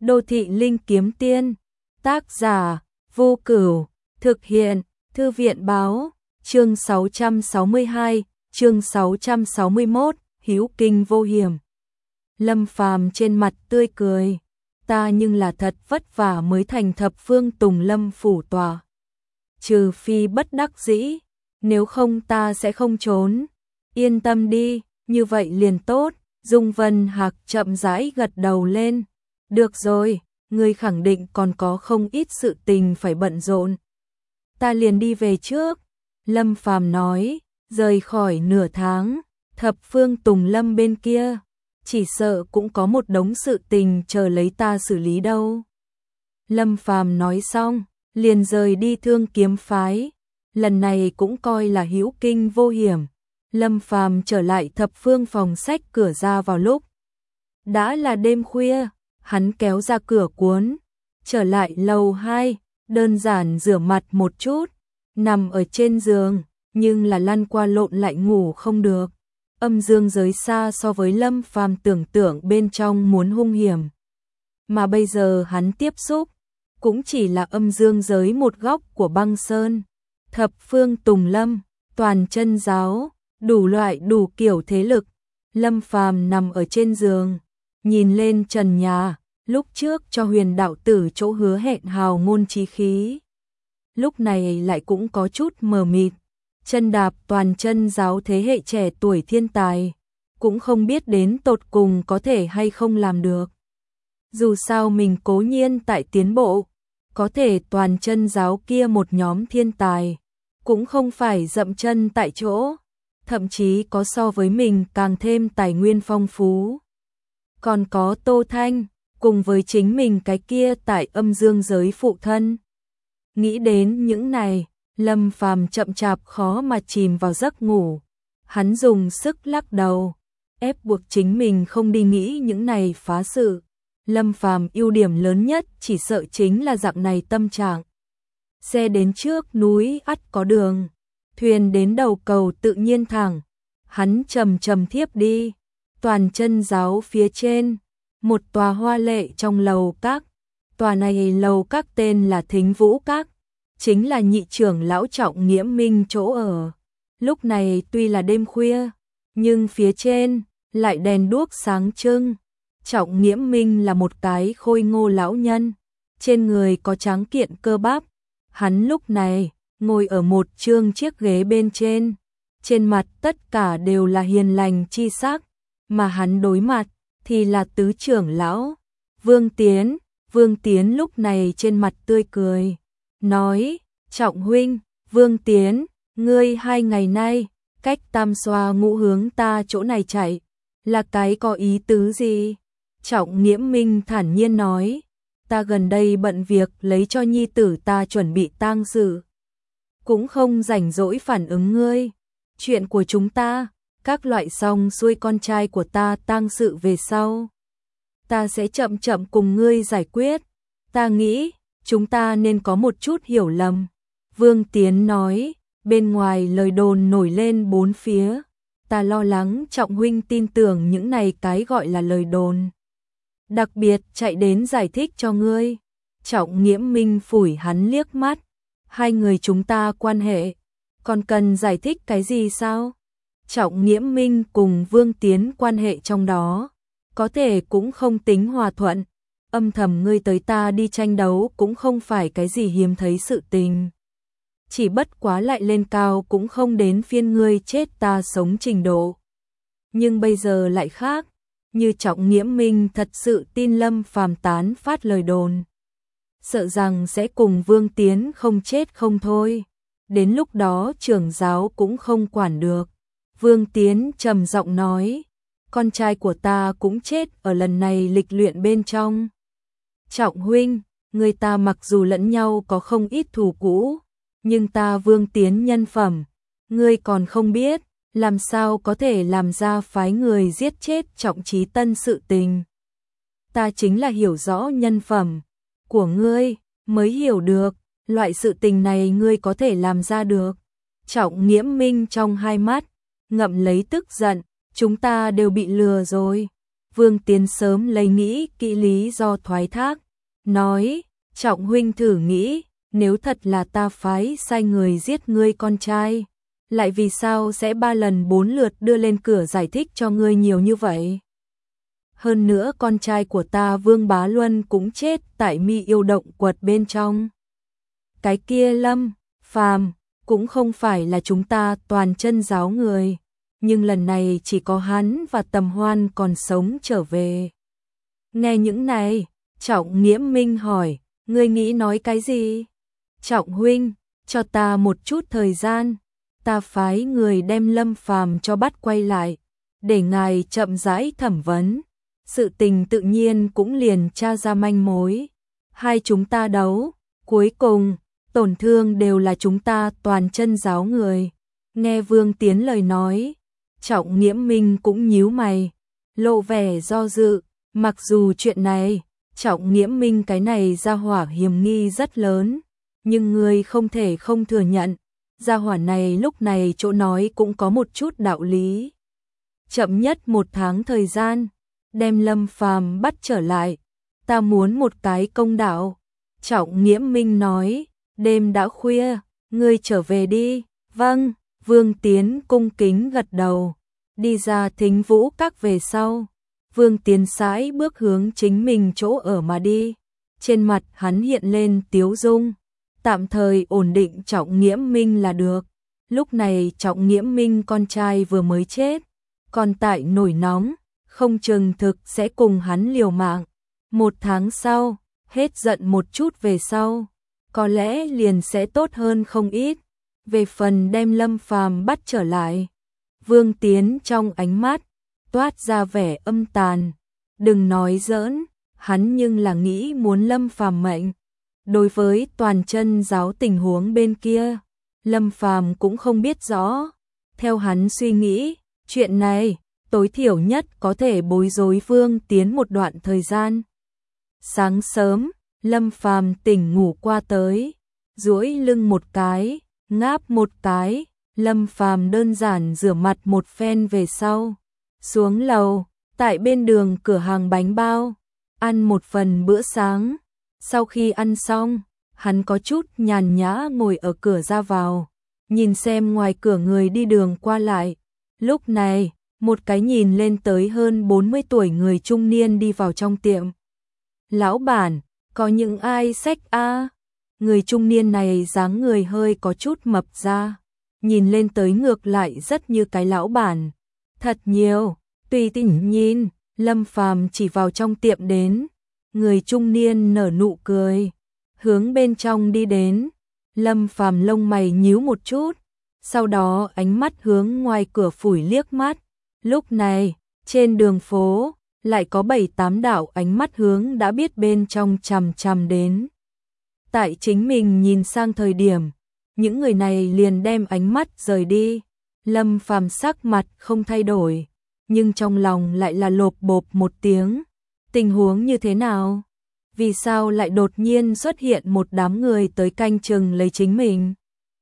Đô thị linh kiếm tiên, tác giả, Vô Cửu, thực hiện, Thư viện báo, chương 662, chương 661, hữu kinh vô hiểm. Lâm Phàm trên mặt tươi cười, ta nhưng là thật vất vả mới thành thập phương Tùng Lâm phủ tòa. Trừ phi bất đắc dĩ, nếu không ta sẽ không trốn. Yên tâm đi, như vậy liền tốt. Dung Vân Hạc chậm rãi gật đầu lên. Được rồi, ngươi khẳng định còn có không ít sự tình phải bận rộn. Ta liền đi về trước. Lâm Phàm nói, rời khỏi nửa tháng, thập phương Tùng Lâm bên kia, chỉ sợ cũng có một đống sự tình chờ lấy ta xử lý đâu. Lâm Phàm nói xong, liền rời đi Thương Kiếm phái. Lần này cũng coi là hữu kinh vô hiểm. Lâm Phàm trở lại thập phương phòng sách cửa ra vào lúc đã là đêm khuya, hắn kéo ra cửa cuốn, trở lại lầu 2, đơn giản rửa mặt một chút, nằm ở trên giường, nhưng là lăn qua lộn lại ngủ không được. Âm dương giới xa so với Lâm Phàm tưởng tượng bên trong muốn hung hiểm. Mà bây giờ hắn tiếp xúc, cũng chỉ là âm dương giới một góc của băng sơn. Thập phương Tùng Lâm, toàn chân giáo, đủ loại đủ kiểu thế lực. Lâm Phàm nằm ở trên giường, nhìn lên trần nhà, lúc trước cho Huyền đạo tử chỗ hứa hẹn hào ngôn chí khí. Lúc này lại cũng có chút mờ mịt, chân đạp toàn chân giáo thế hệ trẻ tuổi thiên tài, cũng không biết đến tột cùng có thể hay không làm được. Dù sao mình cố nhiên tại tiến bộ, có thể toàn chân giáo kia một nhóm thiên tài, cũng không phải dậm chân tại chỗ, thậm chí có so với mình càng thêm tài nguyên phong phú. Còn có Tô Thanh, cùng với chính mình cái kia tại âm dương giới phụ thân. Nghĩ đến những này, Lâm Phàm chậm chạp khó mà chìm vào giấc ngủ. Hắn dùng sức lắc đầu, ép buộc chính mình không đi nghĩ những này phá sự. Lâm Phàm ưu điểm lớn nhất chỉ sợ chính là dạng này tâm trạng. Xe đến trước núi ắt có đường, thuyền đến đầu cầu tự nhiên thẳng. Hắn chậm chậm thiếp đi, toàn chân giáo phía trên, một tòa hoa lệ trong lầu các. Tòa này lầu các tên là Thính Vũ Các, chính là nhị trưởng lão Trọng Nghiễm Minh chỗ ở. Lúc này tuy là đêm khuya, nhưng phía trên lại đèn đuốc sáng trưng. Trọng Nghiễm Minh là một cái khôi ngô lão nhân, trên người có tráng kiện cơ bắp. Hắn lúc này ngồi ở một chương chiếc ghế bên trên mặt tất cả đều là hiền lành chi sắc, mà hắn đối mặt thì là tứ trưởng lão Vương Tiến. Vương Tiến lúc này trên mặt tươi cười, nói, Trọng huynh, Vương Tiến, ngươi 2 ngày nay, cách tam xoa ngũ hướng ta chỗ này chạy, là cái có ý tứ gì? Trọng Nghiễm Minh thản nhiên nói, ta gần đây bận việc lấy cho nhi tử ta chuẩn bị tang sự, cũng không rảnh rỗi phản ứng ngươi. Chuyện của chúng ta, các loại xong xuôi con trai của ta tang sự về sau, ta sẽ chậm chậm cùng ngươi giải quyết. Ta nghĩ, chúng ta nên có một chút hiểu lầm. Vương Tiến nói, bên ngoài lời đồn nổi lên bốn phía. Ta lo lắng Trọng huynh tin tưởng những này cái gọi là lời đồn. Đặc biệt chạy đến giải thích cho ngươi. Trọng Nghiễm Minh phủi hắn liếc mắt. 2 người chúng ta quan hệ, còn cần giải thích cái gì sao? Trọng Nghiễm Minh cùng Vương Tiến quan hệ trong đó, có thể cũng không tính hòa thuận. Âm thầm ngươi tới ta đi tranh đấu cũng không phải cái gì hiếm thấy sự tình. Chỉ bất quá lại lên cao cũng không đến phiên ngươi chết ta sống trình độ. Nhưng bây giờ lại khác, như Trọng Nghiễm Minh thật sự tin Lâm Phàm tán phát lời đồn, sợ rằng sẽ cùng Vương Tiến không chết không thôi. Đến lúc đó trưởng giáo cũng không quản được. Vương Tiến trầm giọng nói, con trai của ta cũng chết ở lần này lịch luyện bên trong. Trọng huynh, người ta mặc dù lẫn nhau có không ít thù cũ, nhưng ta Vương Tiến nhân phẩm, ngươi còn không biết, làm sao có thể làm ra phái người giết chết Trọng Chí Tân sự tình. Ta chính là hiểu rõ nhân phẩm của ngươi, mới hiểu được, loại sự tình này ngươi có thể làm ra được. Trọng Nghiễm Minh trong hai mắt ngậm lấy tức giận, chúng ta đều bị lừa rồi. Vương Tiến sớm lấy nghĩ kỹ lý do thoái thác, nói, Trọng huynh thử nghĩ, nếu thật là ta phái sai người giết ngươi con trai, lại vì sao sẽ 3 lần 4 lượt đưa lên cửa giải thích cho ngươi nhiều như vậy? Hơn nữa con trai của ta Vương Bá Luân cũng chết tại Mi Yêu động quật bên trong. Cái kia Lâm Phàm cũng không phải là chúng ta toàn chân giáo người, nhưng lần này chỉ có hắn và Tầm Hoan còn sống trở về. Nghe những này, Trọng Nghiễm Minh hỏi, ngươi nghĩ nói cái gì? Trọng huynh, cho ta một chút thời gian, ta phái người đem Lâm Phàm cho bắt quay lại, để ngài chậm rãi thẩm vấn. Sự tình tự nhiên cũng liền tra ra manh mối. Hai chúng ta đấu, cuối cùng, tổn thương đều là chúng ta toàn chân giáo người. Nghe Vương Tiến lời nói, Trọng Nghiễm Minh cũng nhíu mày, lộ vẻ do dự. Mặc dù chuyện này, Trọng Nghiễm Minh cái này gia hỏa hiểm nghi rất lớn, nhưng người không thể không thừa nhận, gia hỏa này lúc này chỗ nói cũng có một chút đạo lý. Chậm nhất 1 tháng thời gian, đem Lâm Phàm bắt trở lại, ta muốn một cái công đạo. Trọng Nghiễm Minh nói, đêm đã khuya, ngươi trở về đi. Vâng, Vương Tiến cung kính gật đầu, đi ra Thính Vũ Các về sau. Vương Tiến sải bước hướng chính mình chỗ ở mà đi, trên mặt hắn hiện lên tiếu dung, tạm thời ổn định Trọng Nghiễm Minh là được. Lúc này Trọng Nghiễm Minh con trai vừa mới chết, còn tại nổi nóng, không chừng thực sẽ cùng hắn liều mạng. 1 tháng sau, hết giận một chút về sau, có lẽ liền sẽ tốt hơn không ít. Về phần đem Lâm Phàm bắt trở lại, Vương Tiến trong ánh mắt toát ra vẻ âm tàn. Đừng nói giỡn, hắn nhưng là nghĩ muốn Lâm Phàm mệnh. Đối với toàn chân giáo tình huống bên kia, Lâm Phàm cũng không biết rõ. Theo hắn suy nghĩ, chuyện này tối thiểu nhất có thể bối rối Vương Tiến một đoạn thời gian. Sáng sớm, Lâm Phàm tỉnh ngủ qua tới, duỗi lưng một cái, ngáp một cái, Lâm Phàm đơn giản rửa mặt một phen về sau, xuống lầu, tại bên đường cửa hàng bánh bao, ăn một phần bữa sáng. Sau khi ăn xong, hắn có chút nhàn nhã ngồi ở cửa ra vào, nhìn xem ngoài cửa người đi đường qua lại. Lúc này, một cái nhìn lên tới hơn 40 tuổi người trung niên đi vào trong tiệm. Lão bản, có những ai xách a? Người trung niên này dáng người hơi có chút mập ra, nhìn lên tới ngược lại rất như cái lão bản. Thật nhiều, tùy tiện nhìn, Lâm Phàm chỉ vào trong tiệm đến. Người trung niên nở nụ cười, hướng bên trong đi đến. Lâm Phàm lông mày nhíu một chút, sau đó ánh mắt hướng ngoài cửa phủi liếc mắt. Lúc này, trên đường phố, lại có 7-8 đạo ánh mắt hướng đã biết bên trong chằm chằm đến. Tại chính mình nhìn sang thời điểm, những người này liền đem ánh mắt rời đi. Lâm Phàm sắc mặt không thay đổi, nhưng trong lòng lại là lộp bộp một tiếng. Tình huống như thế nào? Vì sao lại đột nhiên xuất hiện một đám người tới canh chừng lấy chính mình?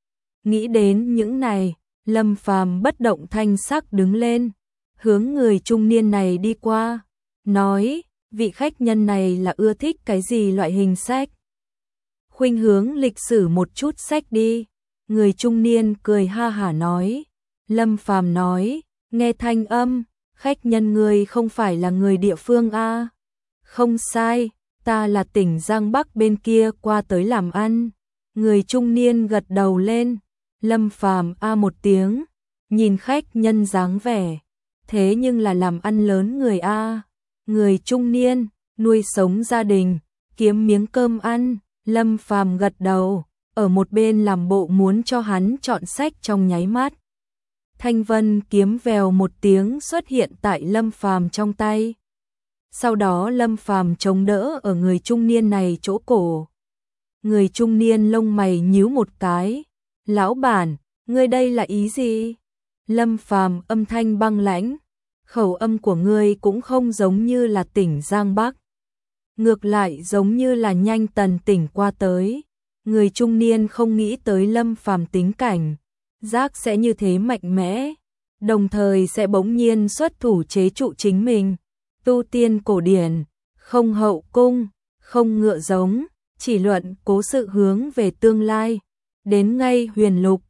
Nghĩ đến những này, Lâm Phàm bất động thanh sắc đứng lên, hướng người trung niên này đi qua, nói, vị khách nhân này là ưa thích cái gì loại hình sách? Khuynh hướng lịch sử một chút sách đi. Người trung niên cười ha hả nói. Lâm Phàm nói, nghe thanh âm, khách nhân người không phải là người địa phương a? Không sai, ta là tỉnh Giang Bắc bên kia qua tới làm ăn. Người trung niên gật đầu lên. Lâm Phàm a một tiếng, nhìn khách nhân dáng vẻ, thế nhưng là làm ăn lớn người a. Người trung niên, nuôi sống gia đình, kiếm miếng cơm ăn. Lâm Phàm gật đầu, ở một bên làm bộ muốn cho hắn chọn sách trong nháy mắt. Thanh vân kiếm vèo một tiếng xuất hiện tại Lâm Phàm trong tay. Sau đó Lâm Phàm chống đỡ ở người trung niên này chỗ cổ. Người trung niên lông mày nhíu một cái. Lão bản, ngươi đây là ý gì? Lâm Phàm âm thanh băng lãnh. Khẩu âm của ngươi cũng không giống như là tỉnh Giang Bắc. Ngược lại giống như là nhanh tần tỉnh qua tới. Người trung niên không nghĩ tới Lâm Phàm tính cảnh giác sẽ như thế mạnh mẽ, đồng thời sẽ bỗng nhiên xuất thủ chế trụ chính mình. tu tiên cổ điển, không hậu cung, không ngựa giống, chỉ luận cố sự hướng về tương lai. Đến ngay huyền lục,